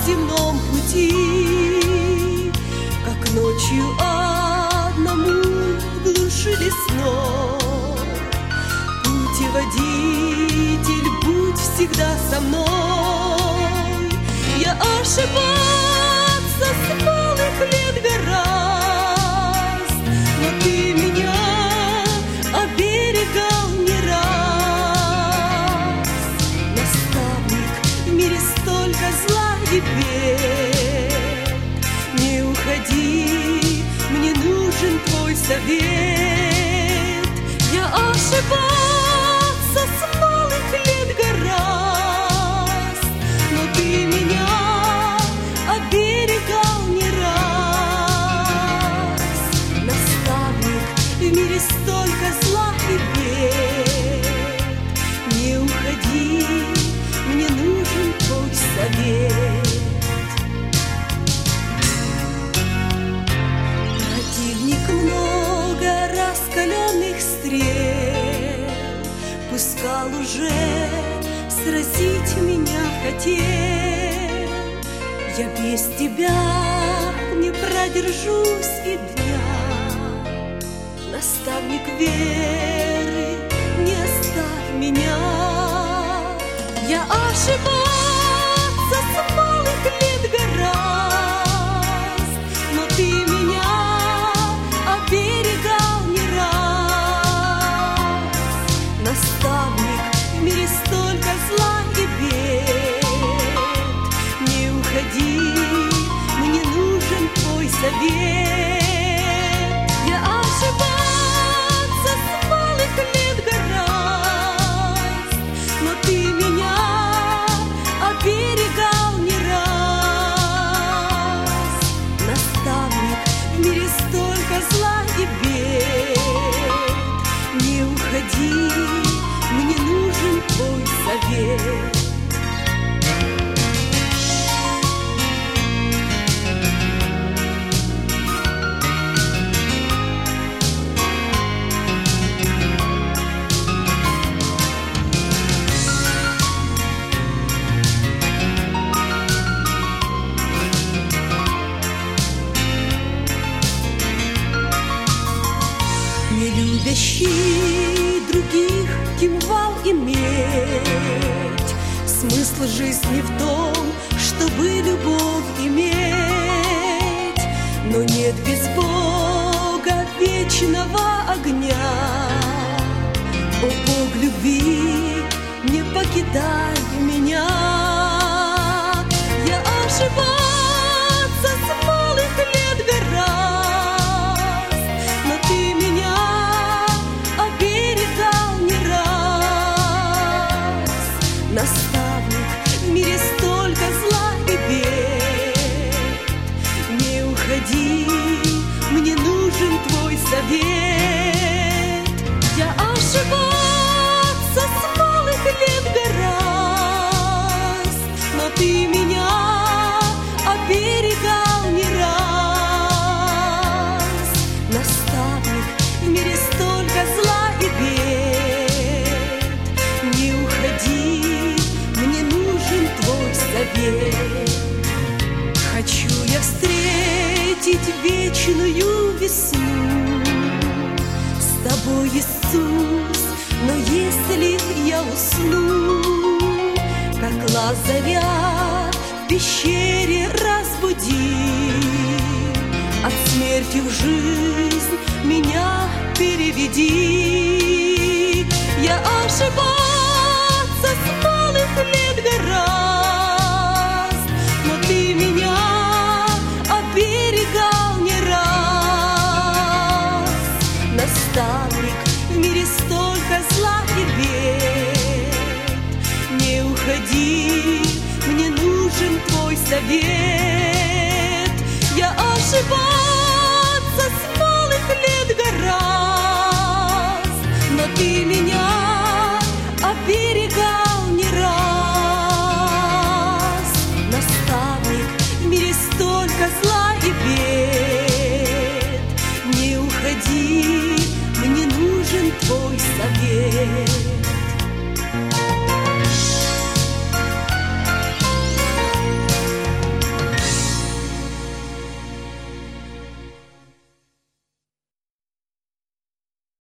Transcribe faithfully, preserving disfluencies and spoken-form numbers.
земном пути, как ночью одному в глуши лесной. Путеводитель, будь всегда со мной. Я ошибаться с малых лет гораздо, но ты меня оберегал не раз. Наставник, в мире столько зла и бед. Не уходи, мне нужен твой совет. Я ошибаться с малых лет гораздо, но ты меня оберегал не раз. Наставник, в мире столько зла и бед. Не уходи, мне нужен твой совет. Противник много раскаленных стрел пускал уже, сразить меня хотел. Я без тебя не продержусь и дня. Наставник веры, не оставь меня. Я ошибаться с малых лет гораздо, но ты меня оберегал не раз. Наставник, в мире столько зла и бед. Не уходи, мне нужен твой совет. Я ошибаться с малых лет гораздо, но ты меня оберегал не раз. Наставник, в мире столько зла и бед. Не уходи, мне нужен твой совет. Нелюбящий других кивал иметь. Смысл жизни в том, чтобы любовь иметь. Но нет без Бога вечного огня. О, Бог любви, не покидай меня. Я ошибаться с малых лет гораздо, но ты меня оберегал не раз. Наставник, в мире столько зла и бед. Не уходи, мне нужен твой совет. Я ошибаться с малых лет гораздо, но ты меня оберегал не раз. Наставник, в мире столько зла и бед. Не уходи, мне нужен твой совет. Хочу я встретить вечную весну с тобой, Иисус. Но если я усну, как Лазаря в пещере разбуди, от смерти в жизнь меня переведи. Я ошибаться с малых лет гораздо, но ты меня оберегал не раз. Наставник, в мире столько зла и бед. Не уходи, мне нужен твой совет.